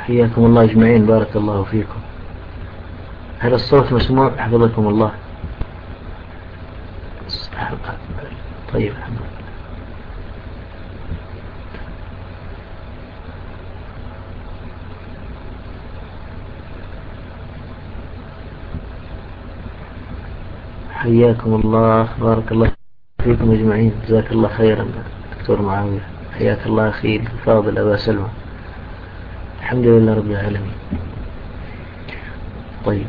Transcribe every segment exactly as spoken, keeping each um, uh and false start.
حياكم الله أجمعين، بارك الله فيكم. هل الصوت مسموع حفظكم الله؟ طيب الحمد لله. حياكم الله، بارك الله فيكم أجمعين، جزاك الله خيرا دكتور معاوية. حياك الله أخي الفاضل أبا سلمى. الحمد لله رب العالمين. طيب،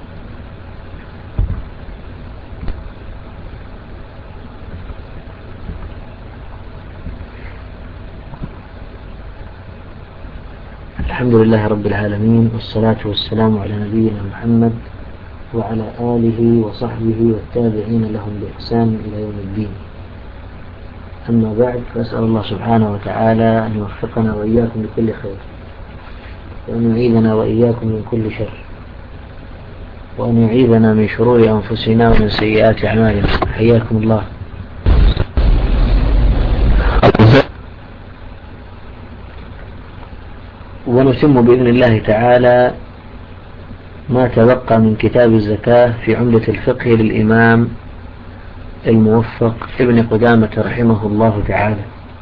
الحمد لله رب العالمين، والصلاة والسلام على نبينا محمد وعلى آله وصحبه والتابعين لهم بإحسان إلى يوم الدين. أما بعد، فأسأل الله سبحانه وتعالى أن يوفقنا وإياكم لكل خير، وأن يعيذنا وإياكم من كل شر، وأن يعيذنا من شرور أنفسنا ومن سيئات أعمالنا. حياكم الله. ونتم بإذن الله تعالى ما تبقى من كتاب الزكاة في عمدة الفقه للإمام الموفق ابن قدامة رحمه الله تعالى.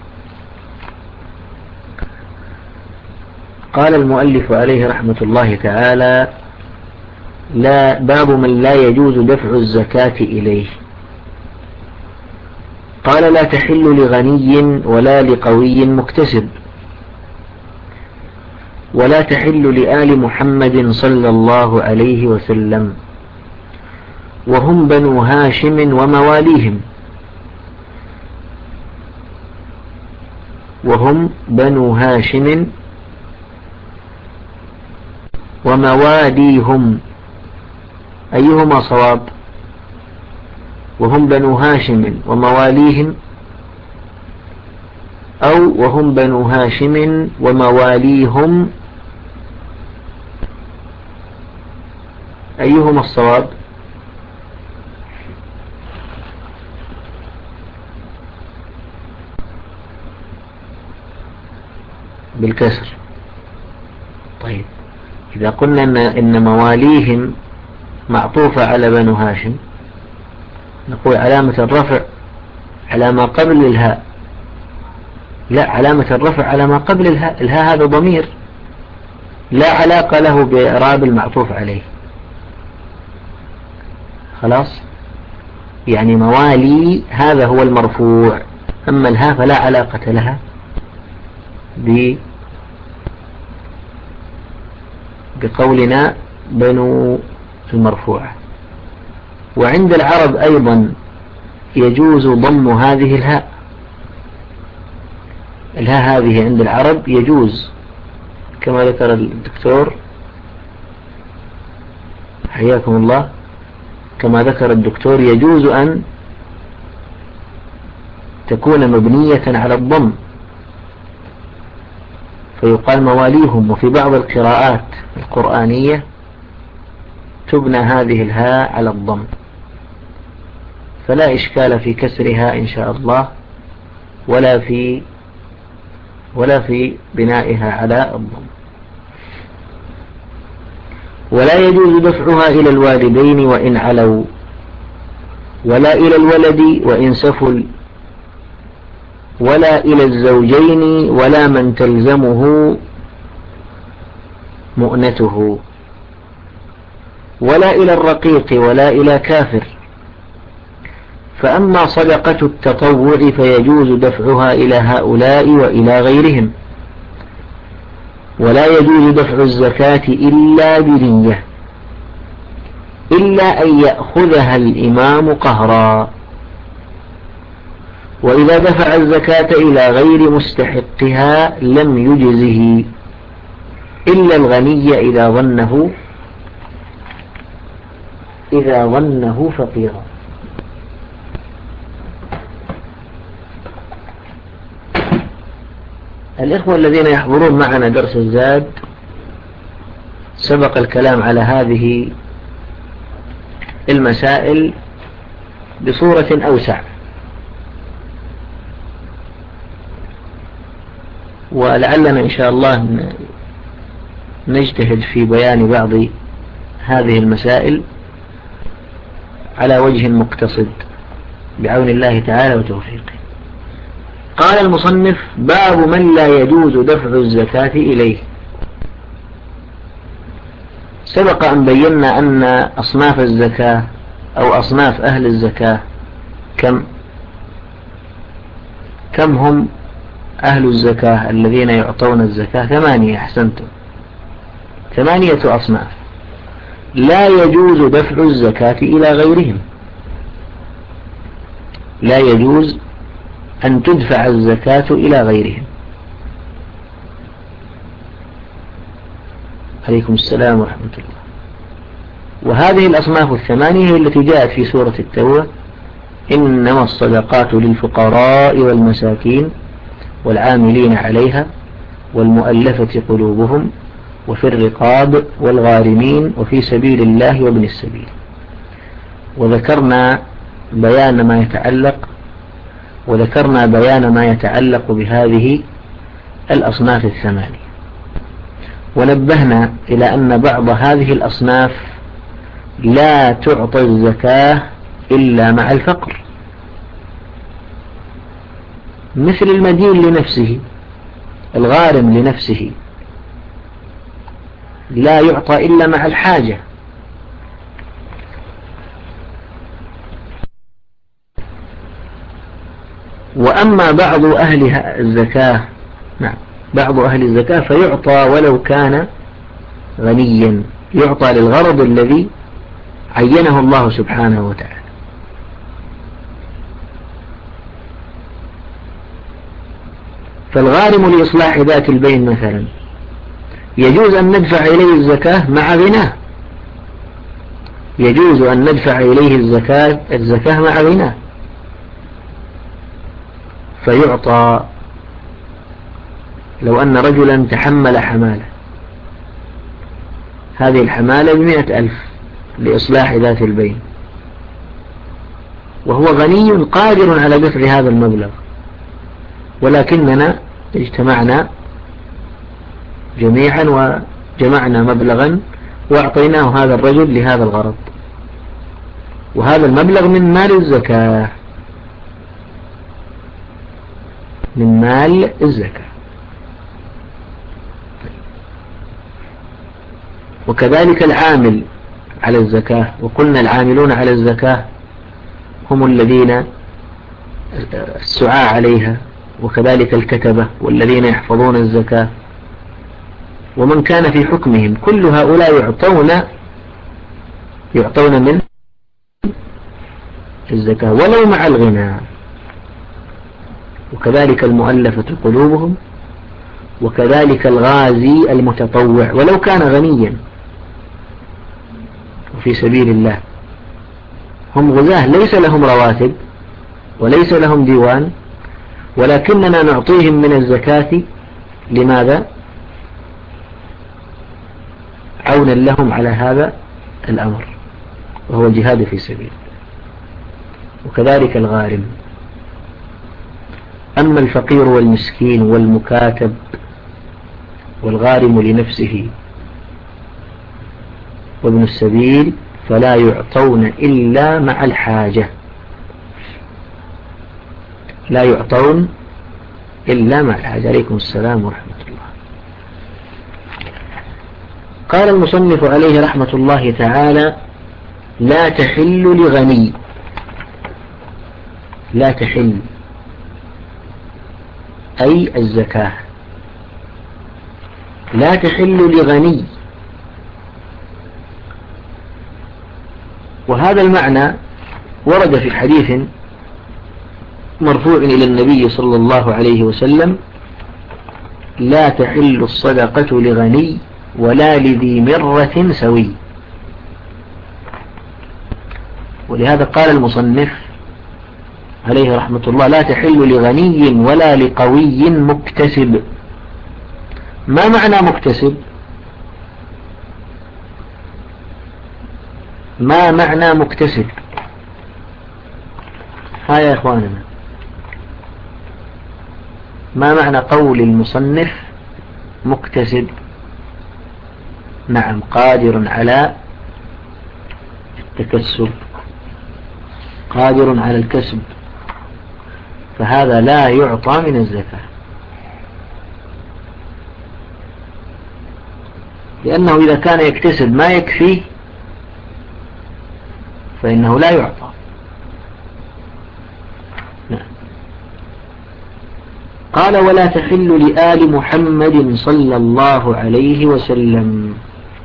قال المؤلف عليه رحمة الله تعالى: لا باب من لا يجوز دفع الزكاة إليه. قال: لا تحل لغني ولا لقوي مكتسب، ولا تحل لآل محمد صلى الله عليه وسلم، وهم بنو هاشم ومواليهم، وهم بنو هاشم ومواليهم. أيهما صواب؟ وهم بنو هاشم ومواليهم، أو وهم بنو هاشم ومواليهم؟ أيهما الصواب؟ بالكسر. طيب، إذا قلنا إن, إن مواليهم معطوفة على بنو هاشم، نقول علامة الرفع على ما قبل الهاء. لا، علامة الرفع على ما قبل الهاء. الهاء هذا ضمير لا علاقة له بإعراب المعطوف عليه. خلاص، يعني موالي هذا هو المرفوع، أما الهاء فلا علاقة لها بقولنا بنو المرفوعة. وعند العرب أيضا يجوز ضم هذه الهاء. الهاء هذه عند العرب يجوز، كما ذكر الدكتور حياكم الله، كما ذكر الدكتور يجوز أن تكون مبنية على الضم، فيقال مواليهم. وفي بعض القراءات القرآنية تبنى هذه الهاء على الضم، فلا إشكال في كسرها إن شاء الله، ولا في ولا في بنائها على الضم. ولا يجوز دفعها إلى الوالدين وإن علوا، ولا إلى الولد وإن سفل، ولا إلى الزوجين، ولا من تلزمه مؤنته، ولا إلى الرقيق، ولا إلى كافر. فأما صدقة التطوع فيجوز دفعها إلى هؤلاء وإلى غيرهم. ولا يجوز دفع الزكاة إلا بنية، إلا أن يأخذها الإمام قهرا. وإذا دفع الزكاة إلى غير مستحقها لم يجزه إلا الغني إذا ظنه إذا ظنه فقيرا. الإخوة الذين يحضرون معنا درس الزاد سبق الكلام على هذه المسائل بصورة أوسع، ولعلنا إن شاء الله نجتهد في بيان بعض هذه المسائل على وجه مقتصد بعون الله تعالى وتوفيقه. قال المصنف: باب من لا يجوز دفع الزكاة إليه. سبق أن بينا أن أصناف الزكاة أو أصناف أهل الزكاة كم كم هم أهل الزكاة الذين يعطون الزكاة؟ ثمانية. أحسنتم، ثمانية أصناف لا يجوز دفع الزكاة إلى غيرهم. لا يجوز أن تدفع الزكاة إلى غيرهم. عليكم السلام ورحمة الله. وهذه الأصناف الثمانية هي التي جاءت في سورة التوبة: إنما الصدقات للفقراء والمساكين والعاملين عليها والمؤلفة قلوبهم وفي الرقاب والغارمين وفي سبيل الله وابن السبيل. وذكرنا بيان ما يتعلق وذكرنا بيان ما يتعلق بهذه الأصناف الثمانية، ونبهنا إلى أن بعض هذه الأصناف لا تعطى الزكاة إلا مع الفقر، مثل المدين لنفسه، الغارم لنفسه لا يعطى إلا مع الحاجة. وأما بعض أهل الزكاة نعم بعض أهل الزكاة فيعطى ولو كان غنيا، يعطى للغرض الذي عينه الله سبحانه وتعالى. فالغارم لإصلاح ذات البين مثلا يجوز أن ندفع إليه الزكاة مع غناه، يجوز أن ندفع إليه الزكاة الزكاة مع غناه، فيعطى. لو أن رجلا تحمل حمالة، هذه الحمالة بمئة ألف لإصلاح ذات البين، وهو غني قادر على دفع هذا المبلغ، ولكننا اجتمعنا جميعا وجمعنا مبلغا وأعطيناه هذا الرجل لهذا الغرض، وهذا المبلغ من مال الزكاة، من مال الزكاة. وكذلك العامل على الزكاة، وقلنا العاملون على الزكاة هم الذين السعاة عليها، وكذلك الكتبة والذين يحفظون الزكاة ومن كان في حكمهم، كل هؤلاء يعطون يعطون من الزكاة ولو مع الغنى. وكذلك المؤلفة قلوبهم، وكذلك الغازي المتطوع ولو كان غنيا وفي سبيل الله. هم غزاة ليس لهم رواتب وليس لهم ديوان، ولكننا نعطيهم من الزكاة. لماذا؟ عونا لهم على هذا الأمر، وهو الجهاد في سبيل. وكذلك الغارم. أما الفقير والمسكين والمكاتب والغارم لنفسه وابن السبيل فلا يعطون إلا مع الحاجة، لا يعطون إلا مع الحاجة. عليكم السلام ورحمة الله. قال المصنف عليه رحمة الله تعالى: لا تحل لغني. لا تحل أي الزكاة لا تحل لغني. وهذا المعنى ورد في حديث مرفوع إلى النبي صلى الله عليه وسلم: لا تحل الصدقة لغني ولا لذي مرة سوي. ولهذا قال المصنف عليه رحمة الله: لا تحل لغني ولا لقوي مكتسب. ما معنى مكتسب؟ ما معنى مكتسب؟ ها يا إخواننا، ما معنى قول المصنف مكتسب؟ نعم قادر على التكسب، قادر على الكسب، فهذا لا يعطى من الزكاة، لأنه إذا كان يكتسب ما يكفيه فإنه لا يعطى. نعم. قال ولا تحل لآل محمد صلى الله عليه وسلم،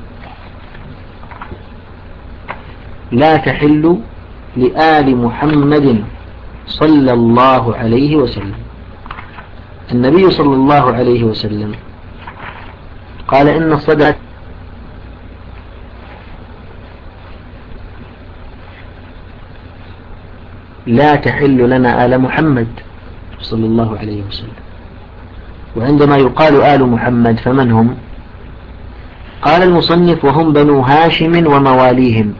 لا تحل لآل محمد صلى الله عليه وسلم. النبي صلى الله عليه وسلم قال إن الصدقة لا تحل لنا آل محمد صلى الله عليه وسلم. وعندما يقال آل محمد فمن هم؟ قال المصنف وهم بنو هاشم ومواليهم،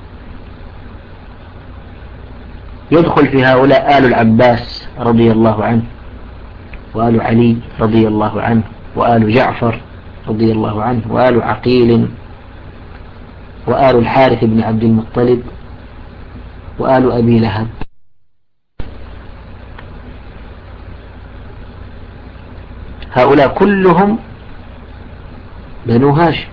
يدخل في هؤلاء آل العباس رضي الله عنه، وآل علي رضي الله عنه، وآل جعفر رضي الله عنه، وآل عقيل، وآل الحارث بن عبد المطلب، وآل أبي لهب. هؤلاء كلهم بنو هاشم.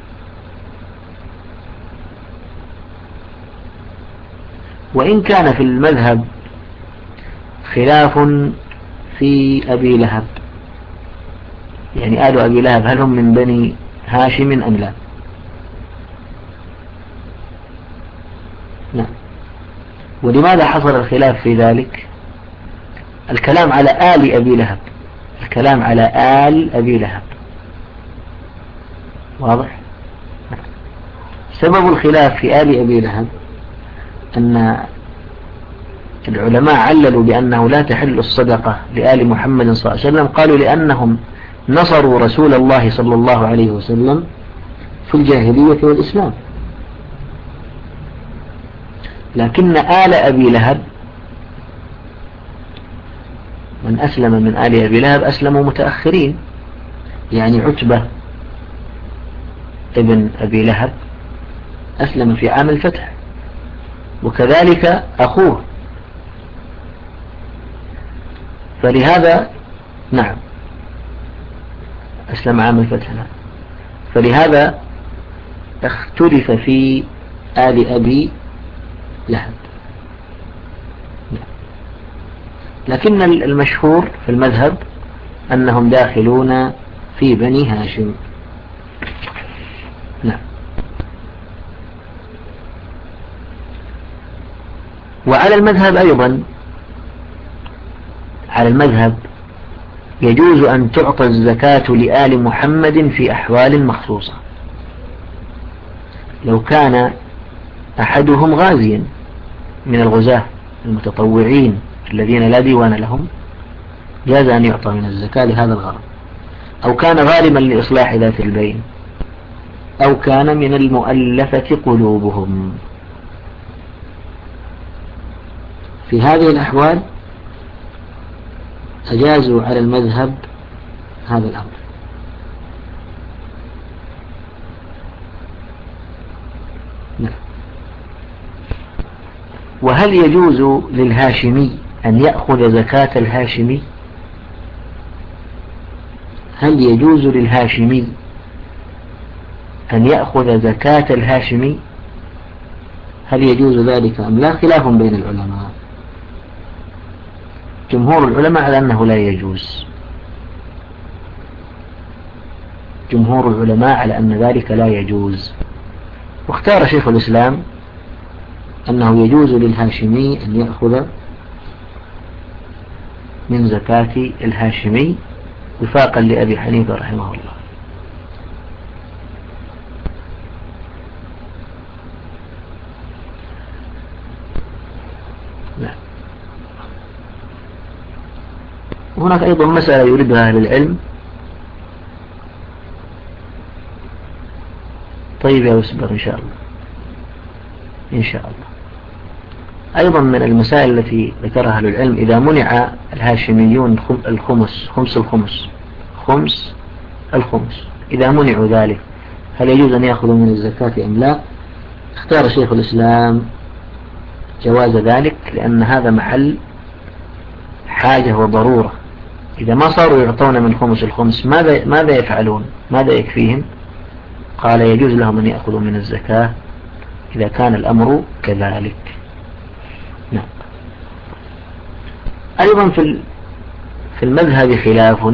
وإن كان في المذهب خلاف في أبي لهب، يعني آل أبي لهب هل هم من بني هاشم أم لا؟ نعم. ولماذا حصل الخلاف في ذلك؟ الكلام على آل أبي لهب، الكلام على آل أبي لهب، واضح؟ سبب الخلاف في آل أبي لهب أن العلماء عللوا بأنه لا تحل الصدقة لآل محمد صلى الله عليه وسلم، قالوا لأنهم نصروا رسول الله صلى الله عليه وسلم في الجاهلية والإسلام، لكن آل أبي لهب من أسلم من آل أبي لهب أسلموا متأخرين، يعني عتبة ابن أبي لهب أسلم في عام الفتح، وكذلك أخوه، فلهذا نعم أسلم عام الفتح، نعم. فلهذا اختلف في آل أبي لهب، لكن المشهور في المذهب أنهم داخلون في بني هاشم. نعم. وعلى المذهب أيضا، على المذهب يجوز أن تعطى الزكاة لآل محمد في أحوال مخصوصة. لو كان أحدهم غازيا من الغزاة المتطوعين الذين لا ديوان لهم، جاز أن يعطى من الزكاة لهذا الغرض، أو كان غارما لإصلاح ذات البين، أو كان من المؤلفة قلوبهم. في هذه الأحوال أجازوا على المذهب هذا الأمر. نعم. وهل يجوز للهاشمي أن يأخذ زكاة الهاشمي؟ هل يجوز للهاشمي أن يأخذ زكاة الهاشمي؟ هل يجوز ذلك أم لا؟ خلاف بين العلماء. جمهور العلماء على أنه لا يجوز، جمهور العلماء على أن ذلك لا يجوز. واختار شيخ الإسلام أنه يجوز للهاشمي أن يأخذ من زكاة الهاشمي وفاقا لأبي حنيفة رحمه الله. نعم. هناك أيضا مسألة يريدها أهل العلم. طيب يا أسبر إن شاء الله، إن شاء الله. أيضا من المسائل التي ذكرها أهل العلم، إذا منع الهاشميون الخمس، خمس الخمس، خمس الخمس، إذا منعوا ذلك هل يجوز أن يأخذوا من الزكاة أم لا؟ اختار شيخ الإسلام جواز ذلك، لأن هذا محل حاجة وضرورة. إذا ما صاروا يعطون من خمس الخمس ماذا ماذا يفعلون؟ ماذا يكفيهم؟ قال يجوز لهم أن يأخذوا من الزكاة إذا كان الأمر كذلك. نعم. أيضا في في المذهب خلاف،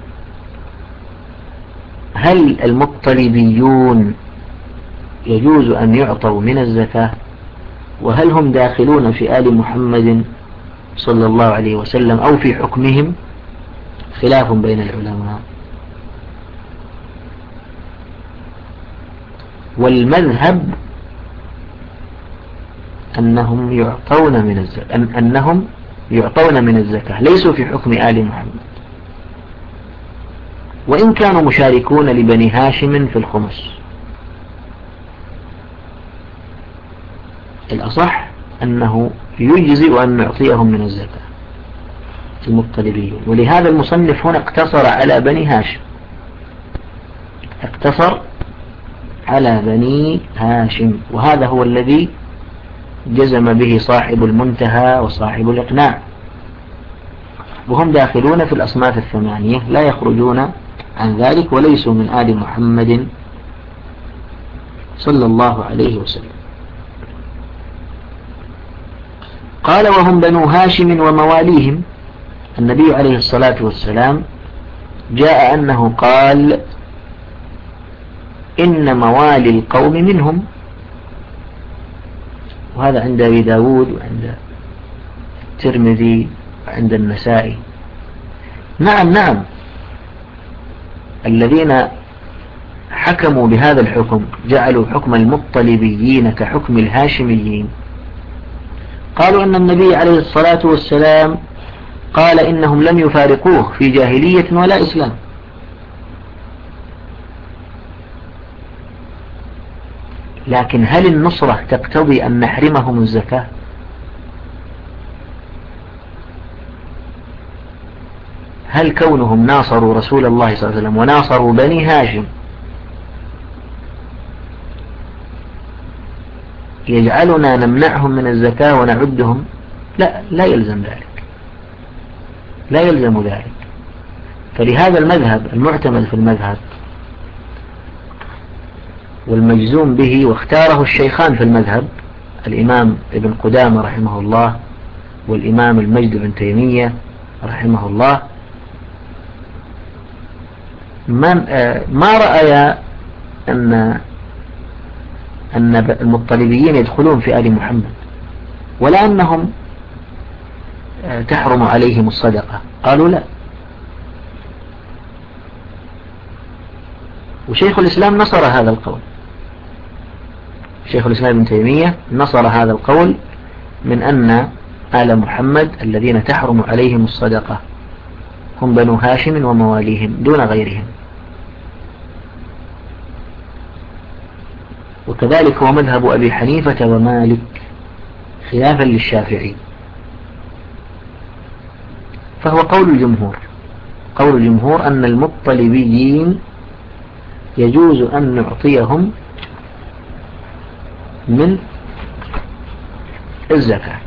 هل المطلبيون يجوز أن يعطوا من الزكاة، وهل هم داخلون في آل محمد صلى الله عليه وسلم أو في حكمهم؟ خلاف بين العلماء. والمذهب أنهم يعطون من الزكاة، أن أنهم يعطون من الزكاة، ليسوا في حكم آل محمد، وإن كانوا مشاركون لبني هاشم في الخمس. الأصح أنه يجزئ أن نعطيهم من الزكاة المطلبين، ولهذا المصنف هنا اقتصر على بني هاشم، اقتصر على بني هاشم، وهذا هو الذي جزم به صاحب المنتهى وصاحب الإقناع، وهم داخلون في الأصناف الثمانية لا يخرجون عن ذلك، وليسوا من آل محمد صلى الله عليه وسلم. قال وهم بنو هاشم ومواليهم. النبي عليه الصلاة والسلام جاء أنه قال إن موالي القوم منهم، وهذا عند أبي داود وعند الترمذي وعند النسائي. نعم نعم، الذين حكموا بهذا الحكم جعلوا حكم المطلبيين كحكم الهاشميين، قالوا أن النبي عليه الصلاة والسلام قال إنهم لم يفارقوه في جاهلية ولا إسلام. لكن هل النصرة تقتضي أن نحرمهم الزكاة؟ هل كونهم ناصروا رسول الله صلى الله عليه وسلم وناصروا بني هاشم يجعلنا نمنعهم من الزكاة ونعدهم؟ لا، لا يلزم ذلك، لا يلزم ذلك. فلهذا المذهب المعتمد في المذهب والمجزوم به، واختاره الشيخان في المذهب، الإمام ابن قدامة رحمه الله والإمام المجد بن تيمية رحمه الله، ما رأي أن أن المطلبيين يدخلون في آل محمد، ولا أنهم تحرم عليهم الصدقة، قالوا لا. وشيخ الإسلام نصر هذا القول، شيخ الإسلام ابن تيمية نصر هذا القول من أن آل محمد الذين تحرم عليهم الصدقة هم بنو هاشم ومواليهم دون غيرهم. وكذلك هو مذهب أبي حنيفة ومالك خلافا للشافعي. فهو قول الجمهور، قول الجمهور أن المطلبيين يجوز أن نعطيهم من الزكاة.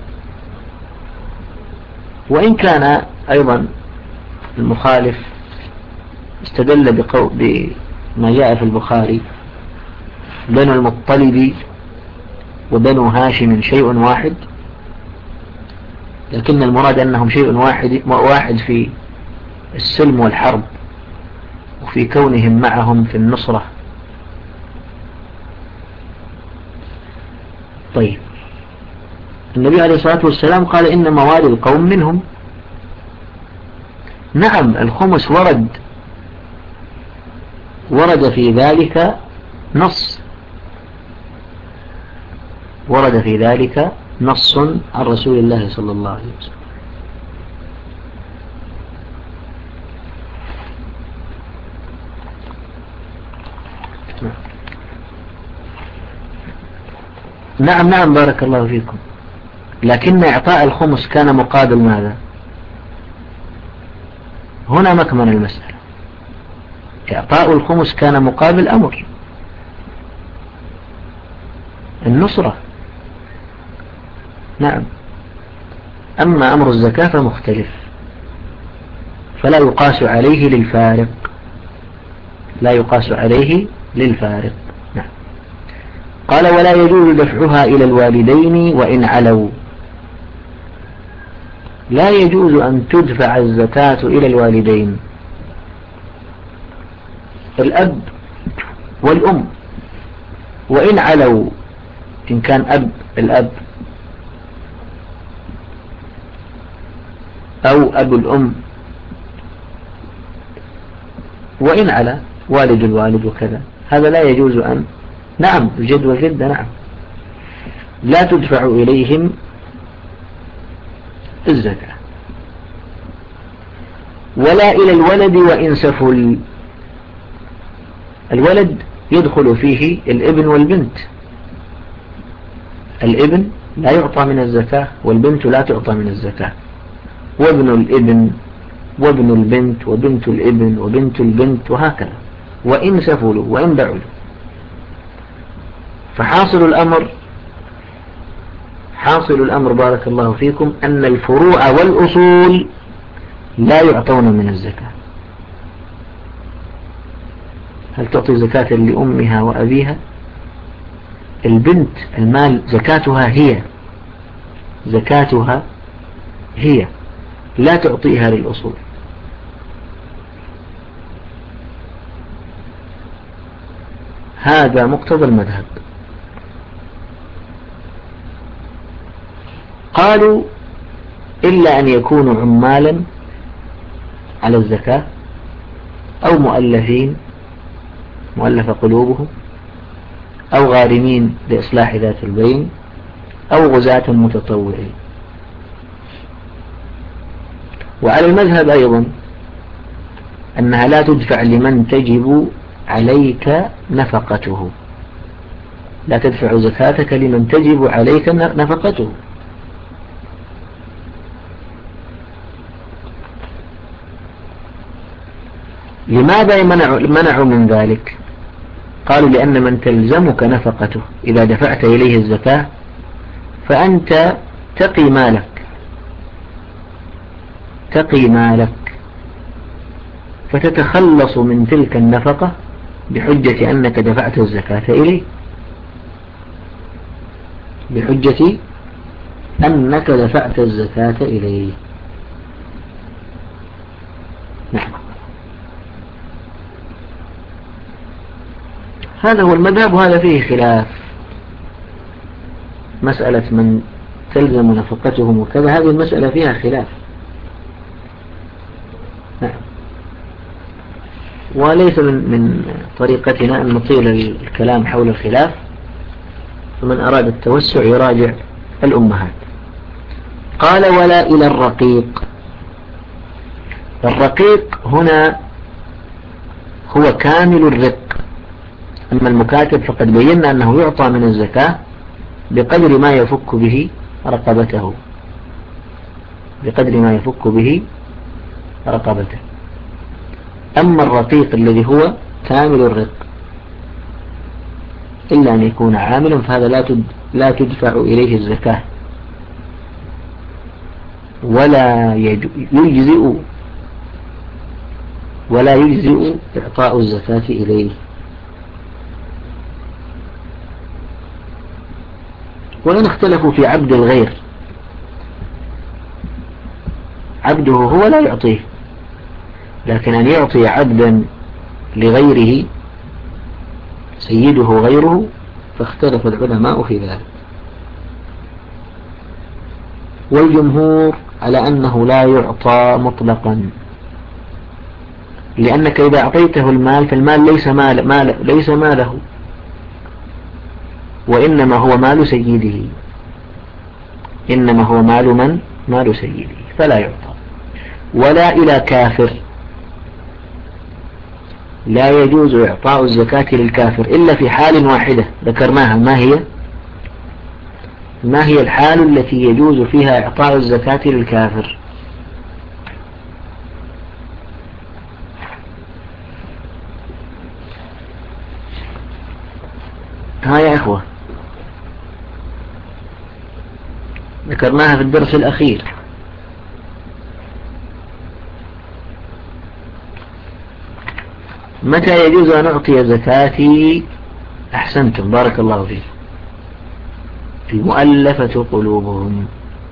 وإن كان أيضا المخالف استدل بقول بما جاء في البخاري بنو المطلب وبنو هاشم شيء واحد، لكن المراد أنهم شيء واحد واحد في السلم والحرب وفي كونهم معهم في النصرة. طيب، النبي عليه الصلاة والسلام قال إن موالي القوم منهم. نعم، الخمس ورد ورد في ذلك نص، ورد في ذلك نص عن رسول الله صلى الله عليه وسلم. نعم نعم بارك الله فيكم، لكن إعطاء الخمس كان مقابل ماذا؟ هنا مكمن المسألة. إعطاء الخمس كان مقابل أمر، النصرة. نعم. أما أمر الزكاة فمختلف، فلا يقاس عليه للفارق، لا يقاس عليه للفارق. نعم. قال ولا يجوز دفعها إلى الوالدين وإن علوا. لا يجوز أن تدفع الزكاة إلى الوالدين، الأب والأم، وإن علوا، إن كان أب الأب أو أب الأم، وإن على والد الوالد وكذا، هذا لا يجوز أن. نعم الجد والجدة نعم لا تدفع إليهم الزكاة. ولا إلى الولد وإن سفل. الولد يدخل فيه الابن والبنت، الابن لا يعطى من الزكاة والبنت لا تعطى من الزكاة، وابن الابن وابن البنت وبنت الابن وبنت البنت وهكذا، وإن سفلوا وإن بعلوا. فحاصل الأمر حاصل الأمر بارك الله فيكم أن الفروع والأصول لا يعطون من الزكاة. هل تعطي زكاة لأمها وأبيها؟ البنت المال زكاتها هي زكاتها هي لا تعطيها للأصول. هذا مقتضى المذهب. قالوا إلا أن يكونوا عمالا على الزكاة أو مؤلفين مؤلف قلوبهم أو غارمين لإصلاح ذات البين أو غزاة متطوعين. وعلى المذهب أيضا أنها لا تدفع لمن تجب عليك نفقته، لا تدفع زكاتك لمن تجب عليك نفقته. لماذا منعوا منعوا من ذلك؟ قالوا لأن من تلزمك نفقته إذا دفعت إليه الزكاة فأنت تقي مالك تقي مالك فتتخلص من تلك النفقة بحجة أنك دفعت الزكاة إليه، بحجة أنك دفعت الزكاة إليه. نعم. هذا هو المذهب، وهذا فيه خلاف. مسألة من تلزم نفقتهم وكذا، هذه المسألة فيها خلاف. نعم. وليس من من طريقتنا أن نطيل الكلام حول الخلاف، فمن أراد التوسع يراجع الأمهات. قال ولا إلى الرقيق. الرقيق هنا هو كامل الرق. أما المكاتب فقد بينا أنه يعطى من الزكاة بقدر ما يفك به رقبته بقدر ما يفك به رقبته أما الرقيق الذي هو كامل الرق إلا أن يكون عاملا فهذا لا لا تدفع إليه الزكاة ولا يجزئ ولا يجزئ إعطاء الزكاة إليه. وإن اختلفوا في عبد الغير، عبده هو لا يعطيه، لكن أن يعطي عبدا لغيره سيده غيره فاختلف العلماء في ذلك. والجمهور على أنه لا يعطى مطلقا، لأنك إذا أعطيته المال فالمال ليس مال مال ليس ماله، وإنما هو مال سيده إنما هو مال من؟ مال سيده، فلا يعطى. ولا إلى كافر، لا يجوز إعطاء الزكاة للكافر إلا في حال واحدة ذكرناها. ما هي؟ ما هي الحال التي يجوز فيها إعطاء الزكاة للكافر؟ ها يا إخوة، ذكرناها في الدرس الأخير. متى يجوز أن أعطي زكاتي؟ أحسنتم، بارك الله فيك. المؤلفة قلوبهم،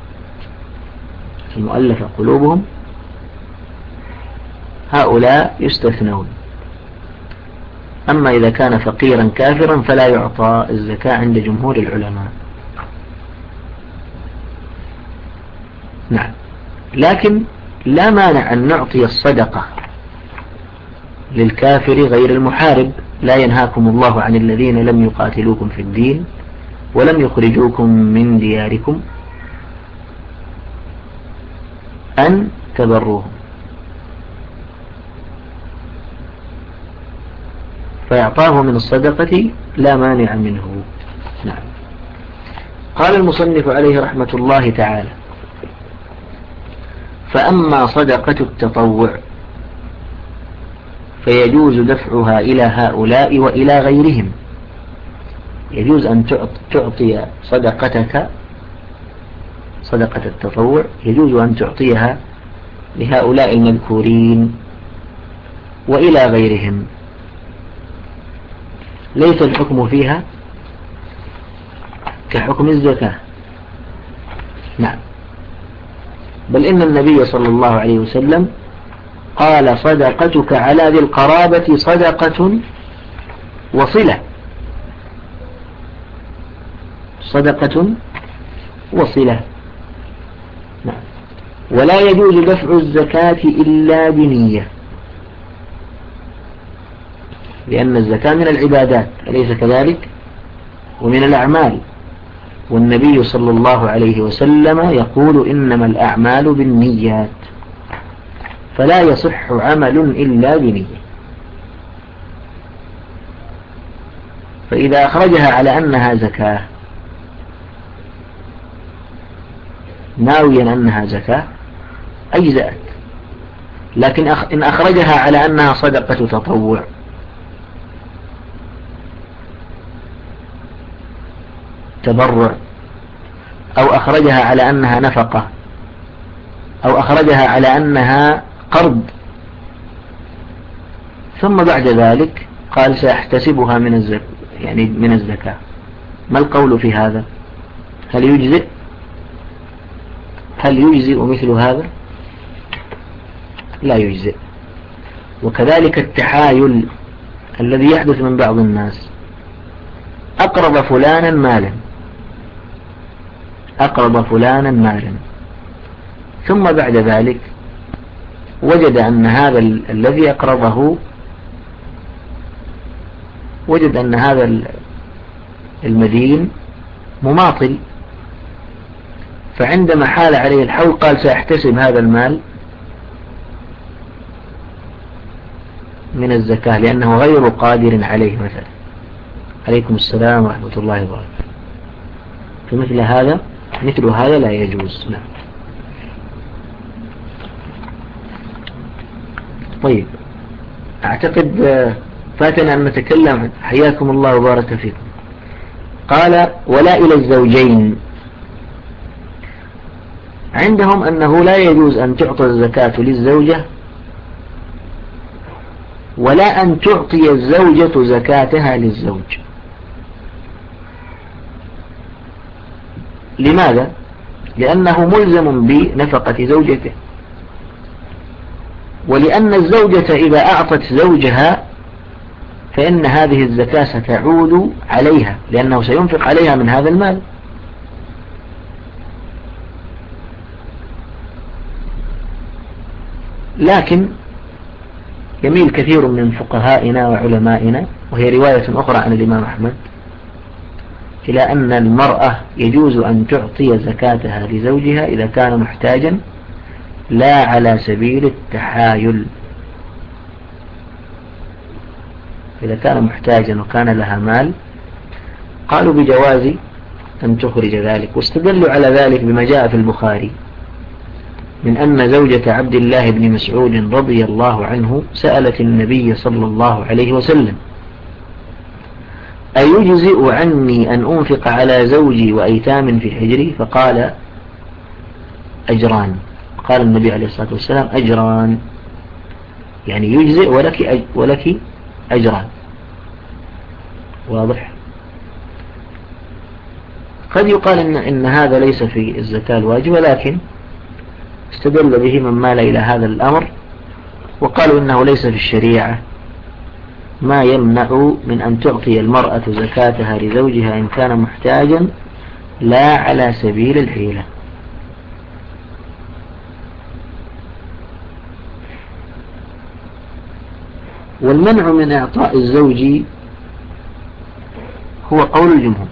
المؤلفة قلوبهم هؤلاء يستثنون. أما إذا كان فقيرا كافرا فلا يعطى الزكاة عند جمهور العلماء. نعم، لكن لا مانع أن نعطي الصدقة للكافر غير المحارب. لا ينهاكم الله عن الذين لم يقاتلوكم في الدين ولم يخرجوكم من دياركم أن تبروهم، فيعطاه من الصدقة لا مانع منه. نعم. قال المصنف عليه رحمة الله تعالى: فأما صدقة التطوع فيجوز دفعها إلى هؤلاء وإلى غيرهم. يجوز أن تعطي صدقتك، صدقة التطوع يجوز أن تعطيها لهؤلاء المذكورين وإلى غيرهم، ليس الحكم فيها كحكم الزكاة. نعم، بل إن النبي صلى الله عليه وسلم قال: صدقتك على ذي القرابة صدقة وصلة، صدقة وصلة. نعم. ولا يجوز دفع الزكاة إلا بنية، لأن الزكاة من العبادات أليس كذلك؟ ومن الأعمال، والنبي صلى الله عليه وسلم يقول: إنما الأعمال بالنيات، فلا يصح عمل إلا بنية. فإذا أخرجها على أنها زكاة ناويا أنها زكاة أجزأت، لكن إن أخرجها على أنها صدقة تطوع تبرع، أو أخرجها على أنها نفقة، أو أخرجها على أنها قرض، ثم بعد ذلك قال: سأحتسبها من الزكاة، يعني من الزكاة، ما القول في هذا؟ هل يجزئ؟ هل يجزئ مثل هذا؟ لا يجزئ. وكذلك التحايل الذي يحدث من بعض الناس: أقرض فلانا مالا، أقرض فلانا مالا، ثم بعد ذلك وجد أن هذا الذي أقرضه وجد أن هذا المدين مماطل، فعندما حال عليه الحول قال: سأحتسب هذا المال من الزكاة لأنه غير قادر عليه مثلا. عليكم السلام ورحمة الله وبركاته. فمثل هذا مثل هذا لا يجوز. نعم. طيب، أعتقد فاتنا أن نتكلم، حياكم الله وبارك فيكم. قال: ولا إلى الزوجين. عندهم أنه لا يجوز أن تعطى الزكاة للزوجة ولا أن تعطي الزوجة زكاتها للزوج. لماذا؟ لأنه ملزم بنفقة زوجته، ولأن الزوجة إذا أعطت زوجها فإن هذه الزكاة ستعود عليها، لأنه سينفق عليها من هذا المال. لكن يميل كثير من فقهائنا وعلمائنا، وهي رواية أخرى عن الإمام أحمد، إلى أن المرأة يجوز أن تعطي زكاتها لزوجها إذا كان محتاجا، لا على سبيل التحايل. إذا كان محتاجا وكان لها مال قالوا بجواز أن تخرج ذلك، واستدلوا على ذلك بما جاء في البخاري من أن زوجة عبد الله بن مسعود رضي الله عنه سألت النبي صلى الله عليه وسلم: أيجزئ عني أن أنفق على زوجي وأيتام في حجري؟ فقال: أجران. قال النبي عليه الصلاة والسلام أجران، يعني يجزئ ولك, أج ولك أجران. واضح؟ قد يقال إن, إن هذا ليس في الزكاة الواجبة، لكن استدل به من مال إلى هذا الأمر، وقالوا إنه ليس في الشريعة ما يمنع من أن تعطي المرأة زكاتها لزوجها إن كان محتاجا، لا على سبيل الحيلة. والمنع من إعطاء الزوج هو قول الجمهور.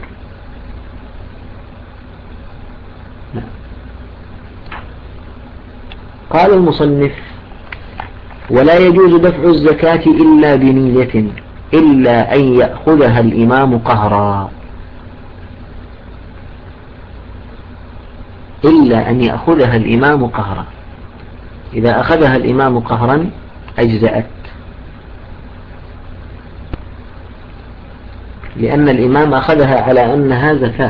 قال المصنف: ولا يجوز دفع الزكاة إلا بنية، إلا أن يأخذها الإمام قهرا، إلا أن يأخذها الإمام قهرا. إذا أخذها الإمام قهرا أجزأت، لأن الإمام أخذها على أنها زكاة.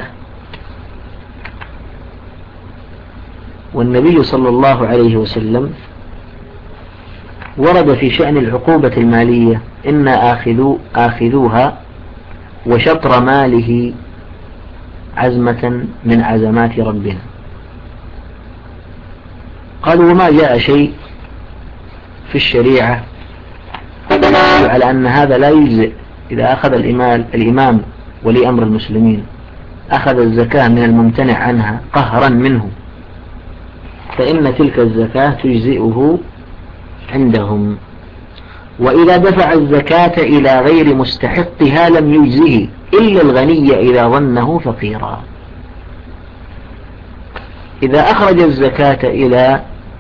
والنبي صلى الله عليه وسلم ورد في شأن العقوبة المالية: إن آخذو آخذوها وشطر ماله عزمة من عزمات ربنا. قالوا: وما جاء شيء في الشريعة على أن هذا لا يجزئ؟ إذا أخذ الإمام, الإمام ولي أمر المسلمين أخذ الزكاة من الممتنع عنها قهرا منه، فإن تلك الزكاة تجزئه عندهم. وإذا دفع الزكاة إلى غير مستحقها لم يجزئه إلا الغني إذا ظنه فقيرا. إذا أخرج الزكاة إلى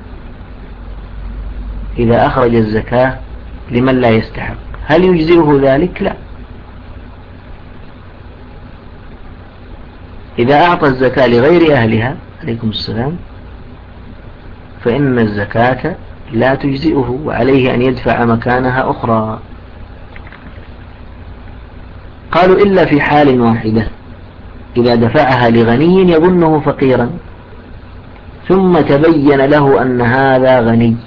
إذا أخرج الزكاة لمن لا يستحق، هل يجزئه ذلك؟ لا. إذا أعطى الزكاة لغير أهلها، عليكم السلام، فإن الزكاة لا تجزئه، وعليه أن يدفع مكانها أخرى. قالوا: إلا في حال واحدة، إذا دفعها لغني يظنه فقيرا ثم تبين له أن هذا غني.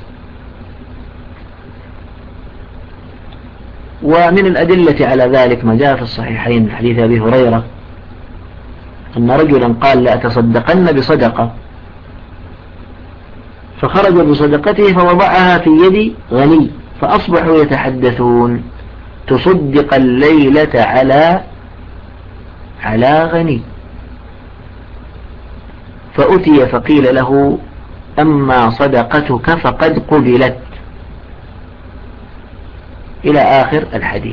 ومن الأدلة على ذلك ما جاء في الصحيحين من حديث أبي هريرة أن رجلا قال: لأتصدقن بصدقة، فخرج بصدقته فوضعها في يد غني، فأصبحوا يتحدثون: تصدق الليلة على على غني. فأتي فقيل له: أما صدقتك فقد قبلت، إلى آخر الحديث.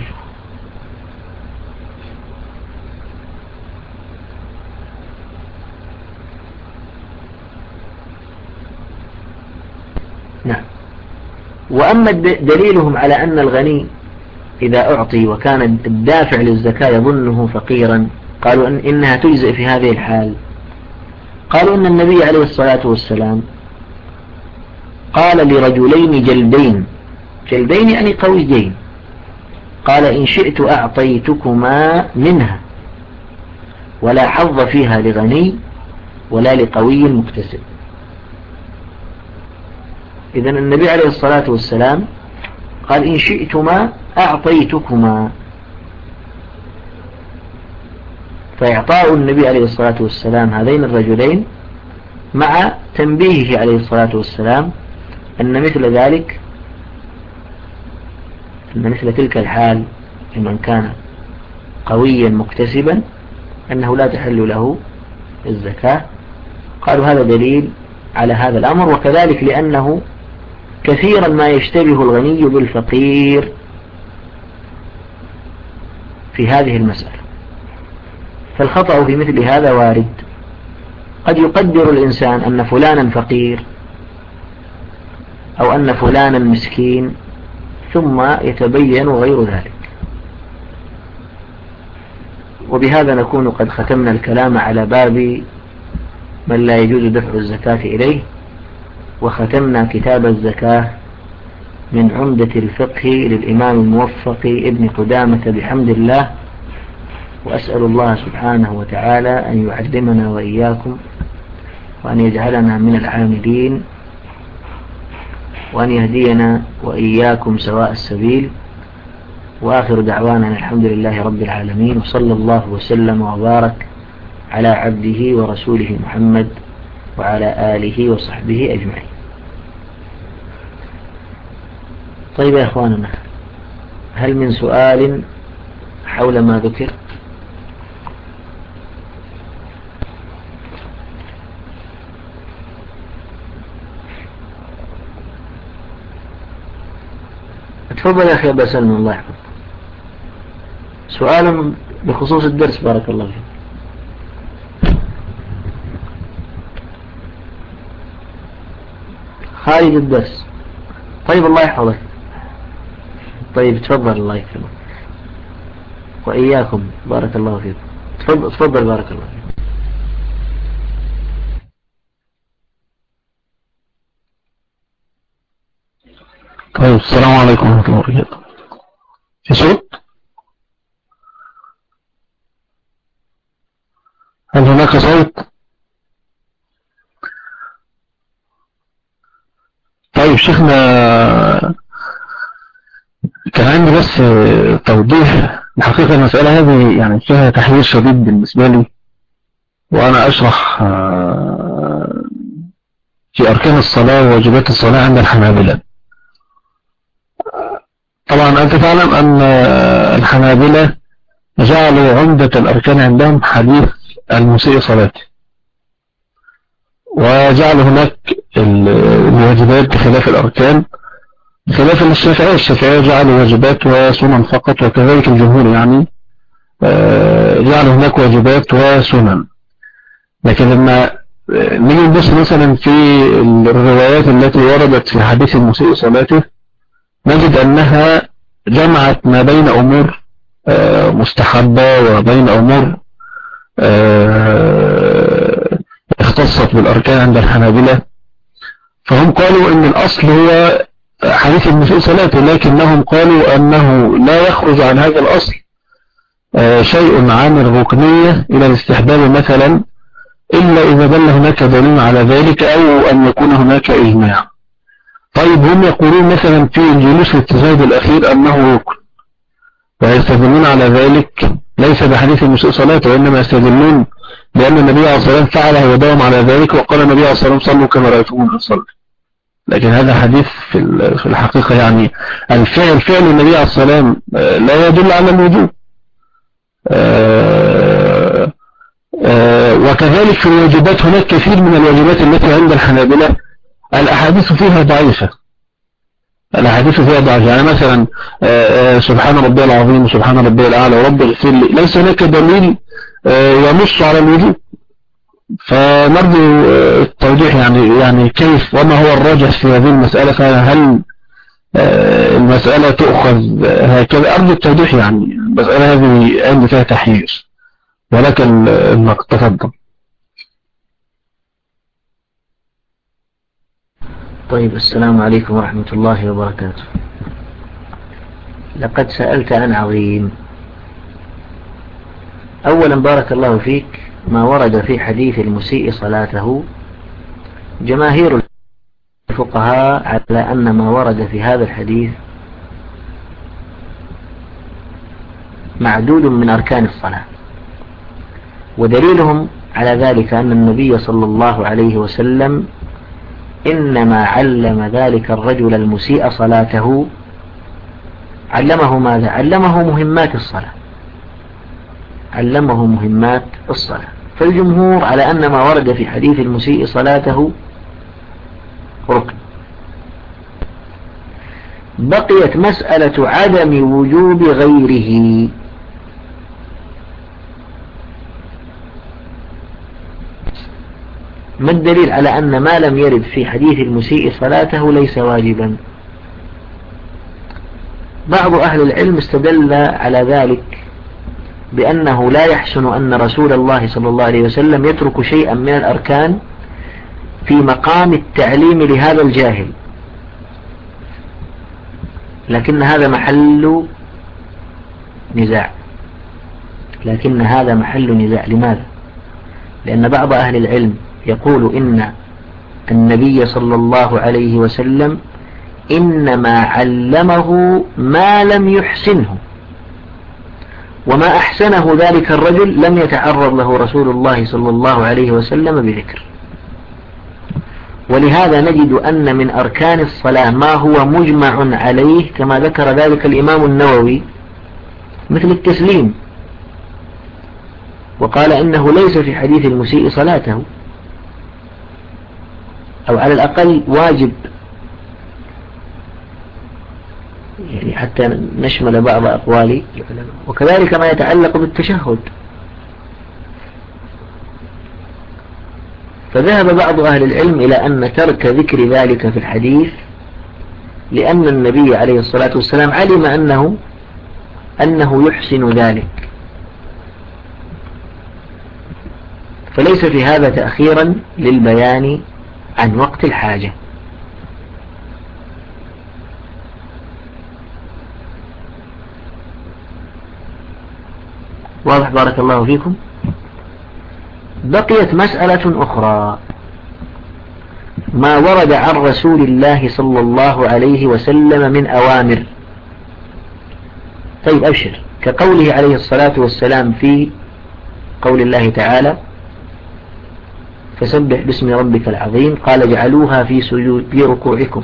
نعم. وأما دليلهم على أن الغني إذا أعطي وكان الدافع للزكاة يظنه فقيرا، قالوا إن إنها تجزئ في هذه الحال. قالوا إن النبي عليه الصلاة والسلام قال لرجلين جلدين، جلدين يعني قويين، قال: إن شئت أعطيتكما منها، ولا حظ فيها لغني ولا لقوي مكتسب. إذن النبي عليه الصلاة والسلام قال: إن شئتما أعطيتكما. فإعطاء النبي عليه الصلاة والسلام هذين الرجلين مع تنبيهه عليه الصلاة والسلام أن مثل ذلك أن مثل تلك الحال لمن كان قويا مكتسبا أنه لا تحل له الزكاة. قالوا هذا دليل على هذا الأمر. وكذلك لأنه كثيرا ما يشتبه الغني بالفقير في هذه المسألة، فالخطأ في مثل هذا وارد. قد يقدر الإنسان أن فلانا فقير أو أن فلانا مسكين ثم يتبين غير ذلك. وبهذا نكون قد ختمنا الكلام على باب من لا يجوز دفع الزكاة إليه، وختمنا كتاب الزكاة من عمدة الفقه للإمام الموفق ابن قدامة بحمد الله. وأسأل الله سبحانه وتعالى أن يعلمنا وإياكم وأن يجعلنا من العاملين، وأن يهدينا وإياكم سواء السبيل. وآخر دعوانا الحمد لله رب العالمين، وصلى الله وسلم وبارك على عبده ورسوله محمد وعلى آله وصحبه أجمعين. طيب يا أخواننا، هل من سؤال حول ما ذكر؟ تفضل يا أخي أبا سلم، الله يحفظك. سؤال بخصوص الدرس، بارك الله فيك. خارج الدرس. طيب الله يحفظك. طيب تفضل، الله يكرمك وإياكم، بارك الله فيكم. تفضل تفضل، بارك الله فيك. طيب السلام عليكم ورحمة الله وبركاته. في صوت؟ هل هناك صوت؟ طيب شيخنا، كان عندي بس توضيح. الحقيقة المسألة هذه يعني فيها تحيز شديد بالنسبة لي، وأنا أشرح في أركان الصلاة وواجبات الصلاة عند الحنابلة. طبعا أنت تعلم أن الحنابلة جعلوا عمدة الأركان عندهم حديث المسيء صلاته، وجعلوا هناك الواجبات بخلاف الأركان، خلافا للشافعية. الشافعية جعلوا واجبات وسنن فقط، وكذلك الجمهور يعني جعلوا هناك واجبات وسنن. لكن لما نيجي نبص مثلا في الروايات التي وردت في حديث المسيء صلاته، نجد أنها جمعت ما بين أمور مستحبة وبين أمور اختصت بالأركان عند الحنابلة. فهم قالوا أن الأصل هو حديث المسيء صلاته، لكنهم قالوا أنه لا يخرج عن هذا الأصل شيء عن الركنية إلى الاستحباب مثلا، إلا إذا دل هناك دليل على ذلك أو أن يكون هناك إجماع. طيب هم يقولون مثلا في الجلوس في التشهد الأخير أنه ركن، ويستدلون على ذلك ليس بحديث المسيء صلاته، وإنما يستدلون بأن النبي عليه الصلاة والسلام فعله وداوم على ذلك، وقال النبي عليه الصلاة والسلام صلوا كما رأيتموني أصلي. لكن هذا حديث في الحقيقة يعني الفعل فعل النبي عليه الصلاة والسلام لا يدل على الوجوب. وكذلك في الواجبات هناك كثير من الواجبات التي عند الحنابلة الأحاديث فيها ضعيفة. الأحاديث فيها ضعيفة، يعني مثلا سبحان ربي العظيم وسبحان ربي الأعلى ورب اغفر لي، ليس هناك دليل ينص على الوجوب. فنرجو التوضيح يعني يعني كيف وما هو الراجح في هذه المسألة، فهل المسألة تؤخذ هكذا؟ أرجو التوضيح، يعني المسألة هذه عندي فيها تحيير، ولكن انك تفضل. طيب السلام عليكم ورحمة الله وبركاته. لقد سألت عن عظيم. أولا بارك الله فيك، ما ورد في حديث المسيء صلاته جماهير الفقهاء على أن ما ورد في هذا الحديث معدود من أركان الصلاة، ودليلهم على ذلك أن النبي صلى الله عليه وسلم إنما علم ذلك الرجل المسيء صلاته، علمه ماذا؟ علمه مهمات الصلاة، علمه مهمات الصلاة. فالجمهور على أن ما ورد في حديث المسيء صلاته ركن. بقيت مسألة عدم وجوب غيره. ما الدليل على أن ما لم يرد في حديث المسيء صلاته ليس واجبا؟ بعض أهل العلم استدل على ذلك بأنه لا يحسن أن رسول الله صلى الله عليه وسلم يترك شيئا من الأركان في مقام التعليم لهذا الجاهل، لكن هذا محل نزاع. لكن هذا محل نزاع. لماذا؟ لأن بعض أهل العلم يقول إن النبي صلى الله عليه وسلم إنما علمه ما لم يحسنه، وما أحسنه ذلك الرجل لم يتعرض له رسول الله صلى الله عليه وسلم بذكر. ولهذا نجد أن من أركان الصلاة ما هو مجمع عليه كما ذكر ذلك الإمام النووي مثل التسليم، وقال إنه ليس في حديث المسيء صلاته، أو على الأقل واجب، يعني حتى نشمل بعض أقوال العلماء. وكذلك ما يتعلق بالتشهد، فذهب بعض أهل العلم إلى أن ترك ذكر ذلك في الحديث لأن النبي عليه الصلاة والسلام علم أنه أنه يحسن ذلك، فليس في هذا تأخيرا للبيان عن وقت الحاجة. واضح بارك الله فيكم. بقيت مسألة أخرى، ما ورد عن رسول الله صلى الله عليه وسلم من أوامر. طيب أبشر، كقوله عليه الصلاة والسلام في قول الله تعالى فسبح باسم ربك العظيم، قال اجعلوها في سجود في ركوعكم.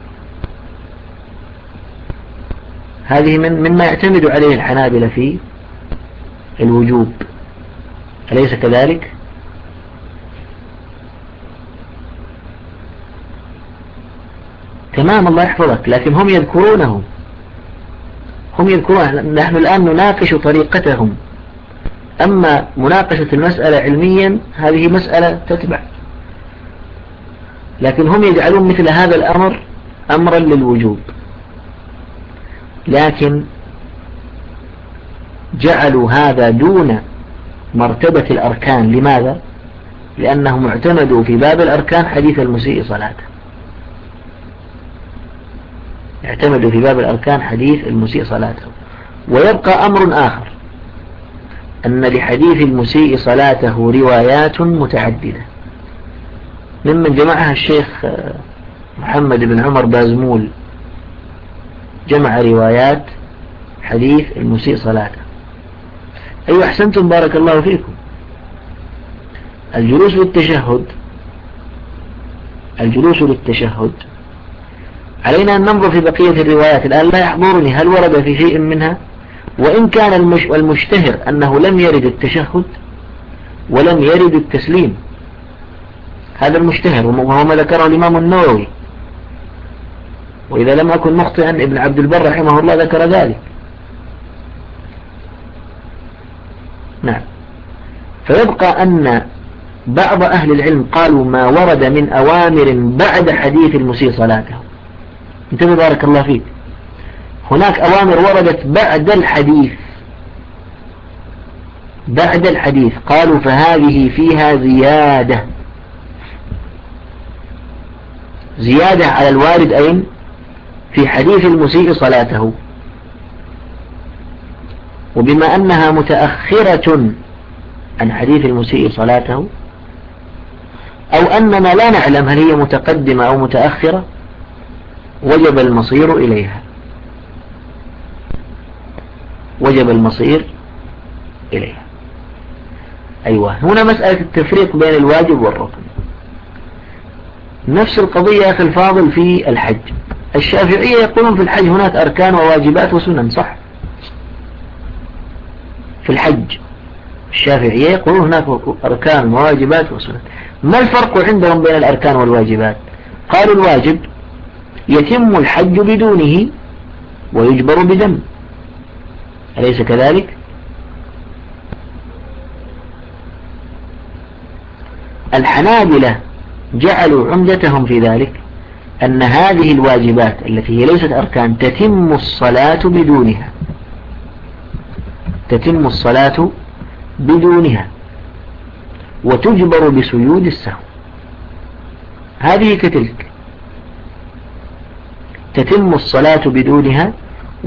هذه من مما يعتمد عليه الحنابلة في الوجوب، أليس كذلك؟ تمام، الله يحفظك، لكن هم يذكرونه هم يذكرون نحن الآن نناقش طريقتهم، أما مناقشة المسألة علميا هذه مسألة تتبع، لكن هم يجعلون مثل هذا الأمر أمرا للوجوب، لكن جعلوا هذا دون مرتبة الأركان. لماذا؟ لأنهم اعتمدوا في باب الأركان حديث المسيء صلاته، اعتمدوا في باب الأركان حديث المسيء صلاته. ويبقى أمر آخر، أن لحديث المسيء صلاته روايات متعددة، ممن جمعها الشيخ محمد بن عمر بازمول، جمع روايات حديث المسيء صلاته. أيوة أحسنتم بارك الله فيكم. الجلوس للتشهد الجلوس للتشهد علينا أن ننظر في بقية الروايات. الآن لا يحضرني هل ورد في شيء منها، وإن كان المش... المشتهر أنه لم يرد التشهد ولم يرد التسليم، هذا المشتهر وهو ما ذكره الإمام النووي، وإذا لم أكن مخطئا ابن عبد البر رحمه الله ذكر ذلك. نعم. فيبقى أن بعض أهل العلم قالوا ما ورد من أوامر بعد حديث المسيء صلاته. انتبه بارك الله فيك، هناك أوامر وردت بعد الحديث بعد الحديث قالوا فهذه فيها زيادة زيادة على الوارد أين في حديث المسيء صلاته، وبما أنها متأخرة عن حديث المسيء صلاته، أو أننا لا نعلم هل هي متقدمة أو متأخرة، وجب المصير إليها وجب المصير إليها أيوة. هنا مسألة التفريق بين الواجب والركن، نفس القضية أخي الفاضل في الحج. الشافعية يقولون في الحج هناك أركان وواجبات وسنن، صح؟ في الحج الشافعية يقولون هناك أركان وواجبات وسنن. ما الفرق عندهم بين الأركان والواجبات؟ قالوا الواجب يتم الحج بدونه ويجبر بدم، أليس كذلك؟ الحنابلة جعلوا عمدتهم في ذلك أن هذه الواجبات التي هي ليست أركان تتم الصلاة بدونها تتم الصلاة بدونها وتجبر بسجود السهو. هذه كتلك، تتم الصلاة بدونها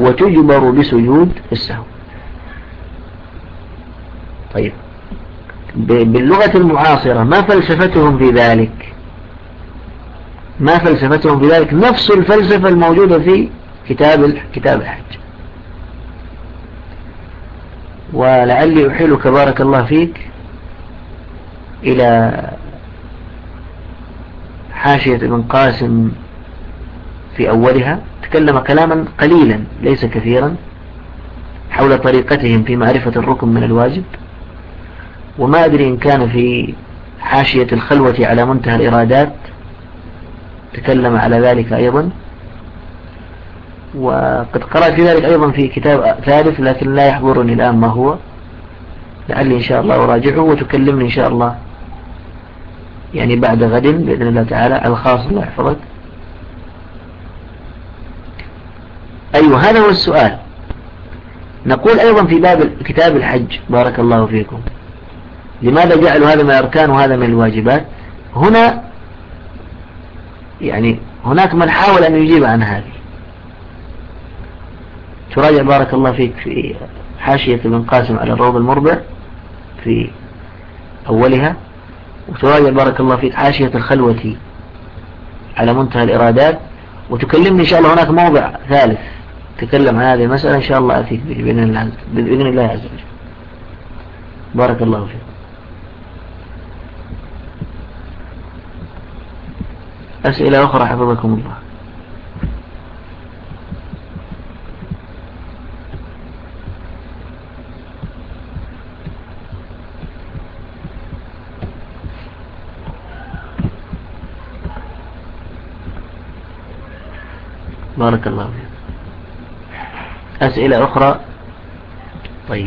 وتجبر بسجود السهو. طيب، باللغة المعاصرة ما فلسفتهم في ذلك؟ ما فلسفتهم في ذلك؟ نفس الفلسفة الموجودة في كتاب كتاب الحج. ولعلي أحيلك بارك الله فيك إلى حاشية ابن قاسم في أولها، تكلم كلاما قليلا ليس كثيرا حول طريقتهم في معرفة الركن من الواجب، وما أدري إن كان في حاشية الخلوة على منتهى الإرادات تكلم على ذلك أيضا. وقد قرأت في ذلك أيضا في كتاب ثالث لكن لا يحضرني الآن ما هو، لعلي إن شاء الله أراجعه وتكلمني إن شاء الله يعني بعد غد بإذن الله تعالى الخاص. الله يحفظك. أيوة هذا هو السؤال. نقول أيضا في باب كتاب الحج بارك الله فيكم، لماذا جعلوا هذا من الأركان وهذا من الواجبات؟ هنا يعني هناك من حاول أن يجيب عن هذه. تراجع بارك الله فيك في حاشية ابن قاسم على الروض المربع في أولها، وتراجع بارك الله فيك حاشية الخلوة على منتهى الإرادات، وتكلمني إن شاء الله هناك موضع ثالث تكلم عن هذه المسألة إن شاء الله أتيك بإذن الله بإذن الله عز وجل. بارك الله فيك. أسئلة أخرى حفظكم الله. بارك الله فيك. أسئلة أخرى؟ طيب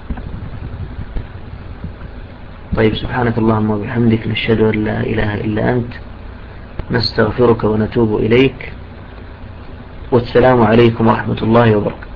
طيب سبحانك اللهم وبحمدك نشهد أن لا إله إلا أنت نستغفرك ونتوب إليك، والسلام عليكم ورحمة الله وبركاته.